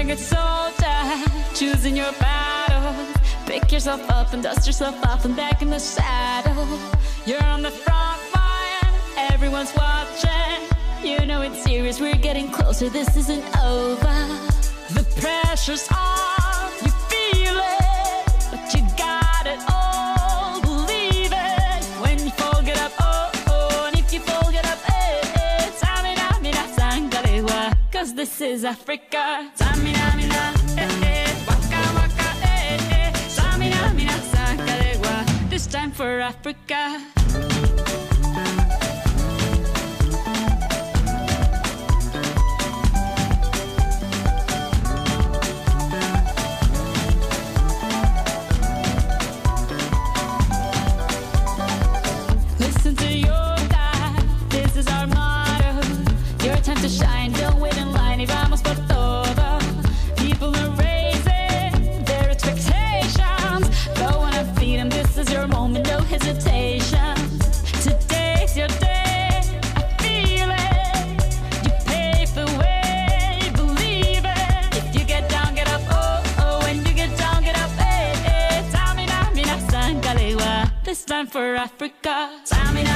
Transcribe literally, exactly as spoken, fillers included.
young soldier, choosing your battles. Pick yourself up and dust yourself off and back in the saddle. You're on the front line, everyone's watching. You know it's serious, we're getting closer, this isn't over. The pressure's on, you feel it, but you got it all, believe it. When you fall, get up, oh, oh, and if you fall, get up, eh, eh. Samina, mina, sangalewa, cause this is Africa. Samina, mina, eh, eh, waka, waka, eh, eh. Samina, mina, sangalewa, this time for Africa. Listen to your God, this is our motto. Your time to shine, don't wait in line. Y vamos por todo. People are raising their expectations. Go on and feed them, this is your moment, no hesitation. Today's your day, I feel it. You pave the way, believe it. If you get down, get up, oh, oh. When you get down, get up, eh, eh. Samina, mina, sangalewa, this time for Africa. Samina,